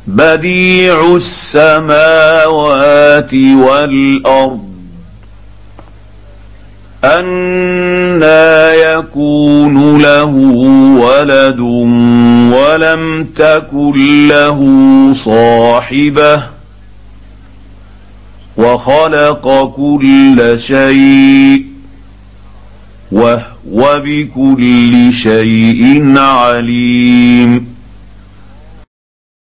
بديع السماوات والأرض أنى يكون له ولد ولم تكن له صاحبة وخلق كل شيء وهو بكل شيء عليم.